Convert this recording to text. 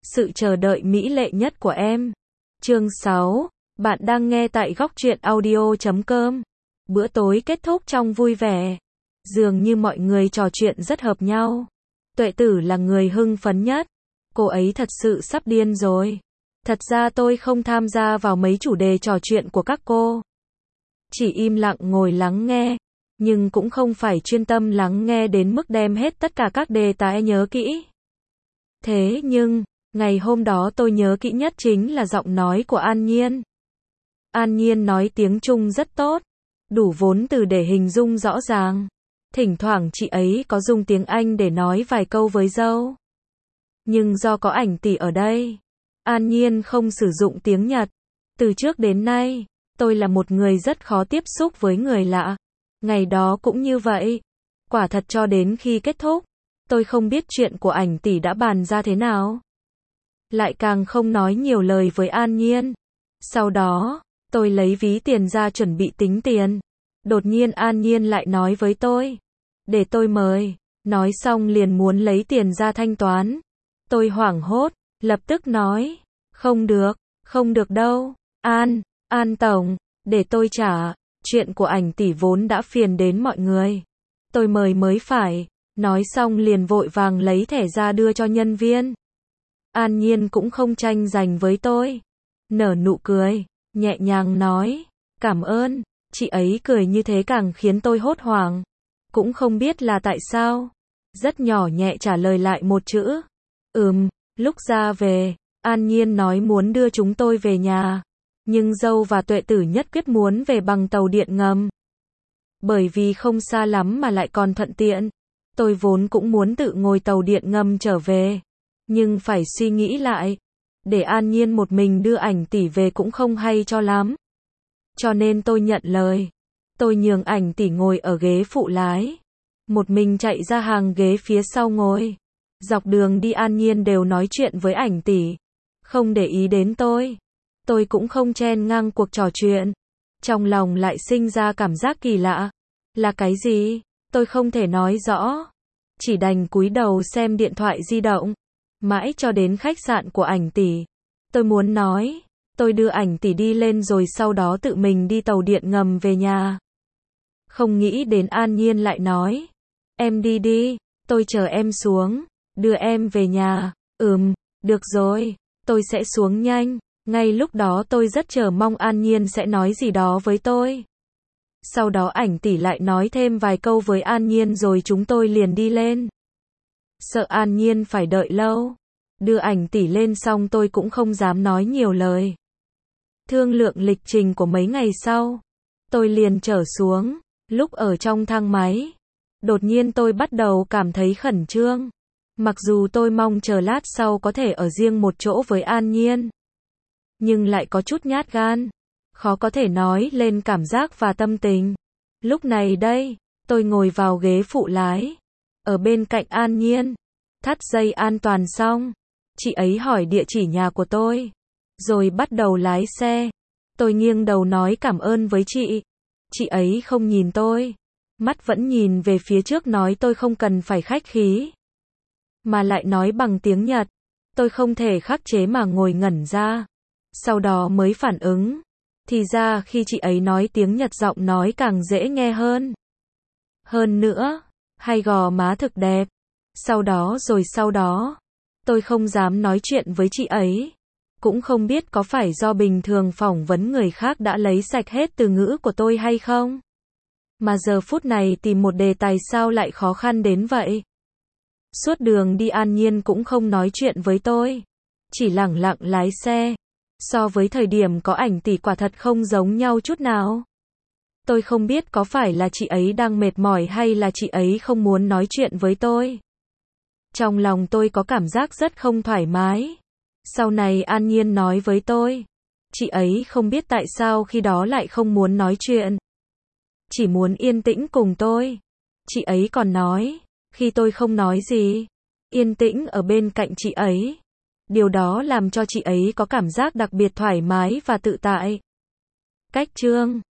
Sự chờ đợi mỹ lệ nhất của em. Chương 6. Bạn đang nghe tại góc truyện audio.com. Bữa tối kết thúc trong vui vẻ. Dường như mọi người trò chuyện rất hợp nhau. Tuệ Tử là người hưng phấn nhất. Cô ấy thật sự sắp điên rồi. Thật ra tôi không tham gia vào mấy chủ đề trò chuyện của các cô. Chỉ im lặng ngồi lắng nghe. Nhưng cũng không phải chuyên tâm lắng nghe đến mức đem hết tất cả các đề tài nhớ kỹ. Thế nhưng, ngày hôm đó tôi nhớ kỹ nhất chính là giọng nói của An Nhiên. An Nhiên nói tiếng Trung rất tốt, đủ vốn từ để hình dung rõ ràng. Thỉnh thoảng chị ấy có dùng tiếng Anh để nói vài câu với dâu. Nhưng do có ảnh tỷ ở đây, An Nhiên không sử dụng tiếng Nhật. Từ trước đến nay, tôi là một người rất khó tiếp xúc với người lạ. Ngày đó cũng như vậy. Quả thật cho đến khi kết thúc, tôi không biết chuyện của ảnh tỷ đã bàn ra thế nào. Lại càng không nói nhiều lời với An Nhiên. Sau đó, tôi lấy ví tiền ra chuẩn bị tính tiền. Đột nhiên An Nhiên lại nói với tôi, để tôi mời. Nói xong liền muốn lấy tiền ra thanh toán. Tôi hoảng hốt, lập tức nói, không được đâu. An tổng, để tôi trả. Chuyện của ảnh tỷ vốn đã phiền đến mọi người. Tôi mời mới phải. Nói xong liền vội vàng lấy thẻ ra đưa cho nhân viên. An Nhiên cũng không tranh giành với tôi. Nở nụ cười, nhẹ nhàng nói, cảm ơn. Chị ấy cười như thế càng khiến tôi hốt hoảng. Cũng không biết là tại sao. Rất nhỏ nhẹ trả lời lại một chữ. Lúc ra về, An Nhiên nói muốn đưa chúng tôi về nhà. Nhưng dâu và Tuệ Tử nhất quyết muốn về bằng tàu điện ngầm. Bởi vì không xa lắm mà lại còn thuận tiện. Tôi vốn cũng muốn tự ngồi tàu điện ngầm trở về. Nhưng phải suy nghĩ lại. Để An Nhiên một mình đưa ảnh tỷ về cũng không hay cho lắm. Cho nên tôi nhận lời. Tôi nhường ảnh tỷ ngồi ở ghế phụ lái. Một mình chạy ra hàng ghế phía sau ngồi. Dọc đường đi An Nhiên đều nói chuyện với ảnh tỷ. Không để ý đến tôi. Tôi cũng không chen ngang cuộc trò chuyện. Trong lòng lại sinh ra cảm giác kỳ lạ. Là cái gì? Tôi không thể nói rõ. Chỉ đành cúi đầu xem điện thoại di động. Mãi cho đến khách sạn của ảnh tỷ. Tôi muốn nói, tôi đưa ảnh tỷ đi lên rồi sau đó tự mình đi tàu điện ngầm về nhà. Không nghĩ đến An Nhiên lại nói, em đi đi, tôi chờ em xuống, đưa em về nhà. Được rồi, tôi sẽ xuống nhanh. Ngay lúc đó tôi rất chờ mong An Nhiên sẽ nói gì đó với tôi. Sau đó ảnh tỷ lại nói thêm vài câu với An Nhiên rồi chúng tôi liền đi lên. Sợ An Nhiên phải đợi lâu. Đưa ảnh tỷ lên xong tôi cũng không dám nói nhiều lời. Thương lượng lịch trình của mấy ngày sau. Tôi liền trở xuống. Lúc ở trong thang máy. Đột nhiên tôi bắt đầu cảm thấy khẩn trương. Mặc dù tôi mong chờ lát sau có thể ở riêng một chỗ với An Nhiên. Nhưng lại có chút nhát gan. Khó có thể nói lên cảm giác và tâm tình. Lúc này đây, tôi ngồi vào ghế phụ lái. Ở bên cạnh An Nhiên. Thắt dây an toàn xong. Chị ấy hỏi địa chỉ nhà của tôi. Rồi bắt đầu lái xe. Tôi nghiêng đầu nói cảm ơn với chị. Chị ấy không nhìn tôi. Mắt vẫn nhìn về phía trước nói tôi không cần phải khách khí. Mà lại nói bằng tiếng Nhật. Tôi không thể khắc chế mà ngồi ngẩn ra. Sau đó mới phản ứng. Thì ra khi chị ấy nói tiếng Nhật giọng nói càng dễ nghe hơn. Hơn nữa, hai gò má thực đẹp. Sau đó, tôi không dám nói chuyện với chị ấy. Cũng không biết có phải do bình thường phỏng vấn người khác đã lấy sạch hết từ ngữ của tôi hay không. Mà giờ phút này tìm một đề tài sao lại khó khăn đến vậy. Suốt đường đi An Nhiên cũng không nói chuyện với tôi. Chỉ lẳng lặng lái xe. So với thời điểm có ảnh tỷ quả thật không giống nhau chút nào. Tôi không biết có phải là chị ấy đang mệt mỏi hay là chị ấy không muốn nói chuyện với tôi. Trong lòng tôi có cảm giác rất không thoải mái. Sau này An Nhiên nói với tôi. Chị ấy không biết tại sao khi đó lại không muốn nói chuyện. Chỉ muốn yên tĩnh cùng tôi. Chị ấy còn nói, khi tôi không nói gì, yên tĩnh ở bên cạnh chị ấy. Điều đó làm cho chị ấy có cảm giác đặc biệt thoải mái và tự tại. Cách chương